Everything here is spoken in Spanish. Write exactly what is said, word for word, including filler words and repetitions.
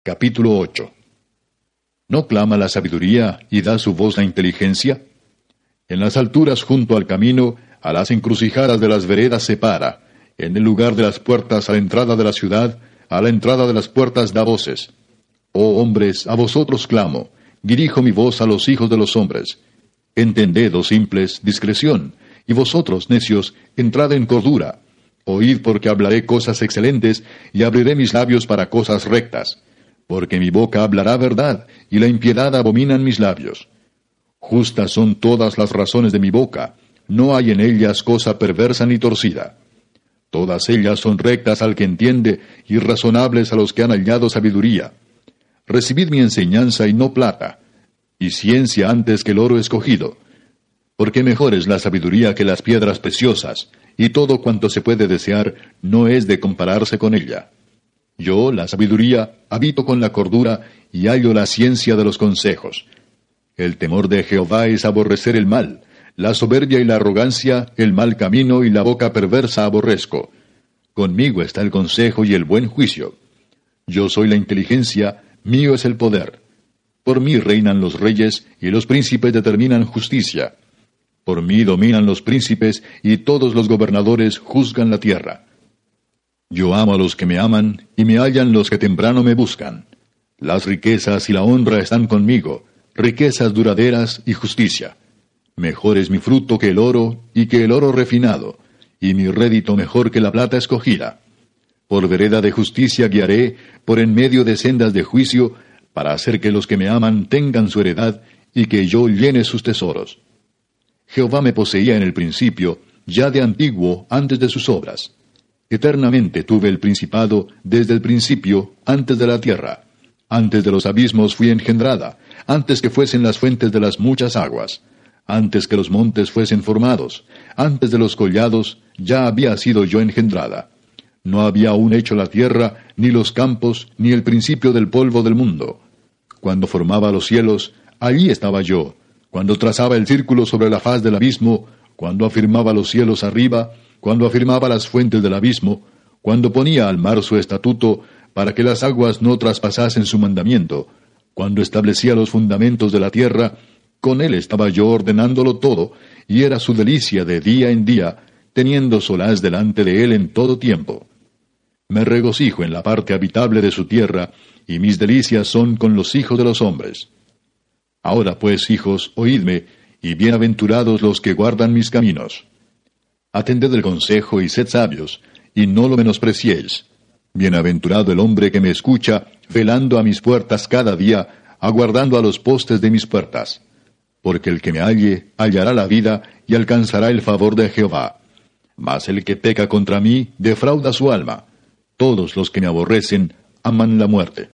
Capítulo ocho. ¿No clama la sabiduría y da su voz la inteligencia? En las alturas junto al camino, a las encrucijadas de las veredas se para. En el lugar de las puertas a la entrada de la ciudad, a la entrada de las puertas da voces. Oh hombres, a vosotros clamo, dirijo mi voz a los hijos de los hombres. Entended, oh simples, discreción, y vosotros, necios, entrad en cordura. Oíd porque hablaré cosas excelentes, y abriré mis labios para cosas rectas. Porque mi boca hablará verdad, y la impiedad abominan mis labios. Justas son todas las razones de mi boca, no hay en ellas cosa perversa ni torcida. Todas ellas son rectas al que entiende, y razonables a los que han hallado sabiduría. Recibid mi enseñanza y no plata, y ciencia antes que el oro escogido. Porque mejor es la sabiduría que las piedras preciosas, y todo cuanto se puede desear no es de compararse con ella. Yo, la sabiduría, habito con la cordura, y hallo la ciencia de los consejos. El temor de Jehová es aborrecer el mal, la soberbia y la arrogancia, el mal camino y la boca perversa aborrezco. Conmigo está el consejo y el buen juicio. Yo soy la inteligencia, mío es el poder. Por mí reinan los reyes, y los príncipes determinan justicia. Por mí dominan los príncipes, y todos los gobernadores juzgan la tierra. Yo amo a los que me aman, y me hallan los que temprano me buscan. Las riquezas y la honra están conmigo, riquezas duraderas y justicia. Mejor es mi fruto que el oro, y que el oro refinado, y mi rédito mejor que la plata escogida. Por vereda de justicia guiaré, por en medio de sendas de juicio, para hacer que los que me aman tengan su heredad, y que yo llene sus tesoros. Jehová me poseía en el principio, ya de antiguo, antes de sus obras. Eternamente tuve el principado desde el principio, antes de la tierra. Antes de los abismos fui engendrada, antes que fuesen las fuentes de las muchas aguas. Antes que los montes fuesen formados, antes de los collados, ya había sido yo engendrada. No había aún hecho la tierra, ni los campos, ni el principio del polvo del mundo. Cuando formaba los cielos, allí estaba yo. Cuando trazaba el círculo sobre la faz del abismo, cuando afirmaba los cielos arriba, cuando afirmaba las fuentes del abismo, cuando ponía al mar su estatuto, para que las aguas no traspasasen su mandamiento, cuando establecía los fundamentos de la tierra, con él estaba yo ordenándolo todo, y era su delicia de día en día, teniendo solaz delante de él en todo tiempo. Me regocijo en la parte habitable de su tierra, y mis delicias son con los hijos de los hombres. Ahora pues, hijos, oídme, y bienaventurados los que guardan mis caminos. Atended el consejo y sed sabios, y no lo menospreciéis. Bienaventurado el hombre que me escucha, velando a mis puertas cada día, aguardando a los postes de mis puertas. Porque el que me halle, hallará la vida, y alcanzará el favor de Jehová. Mas el que peca contra mí, defrauda su alma. Todos los que me aborrecen, aman la muerte.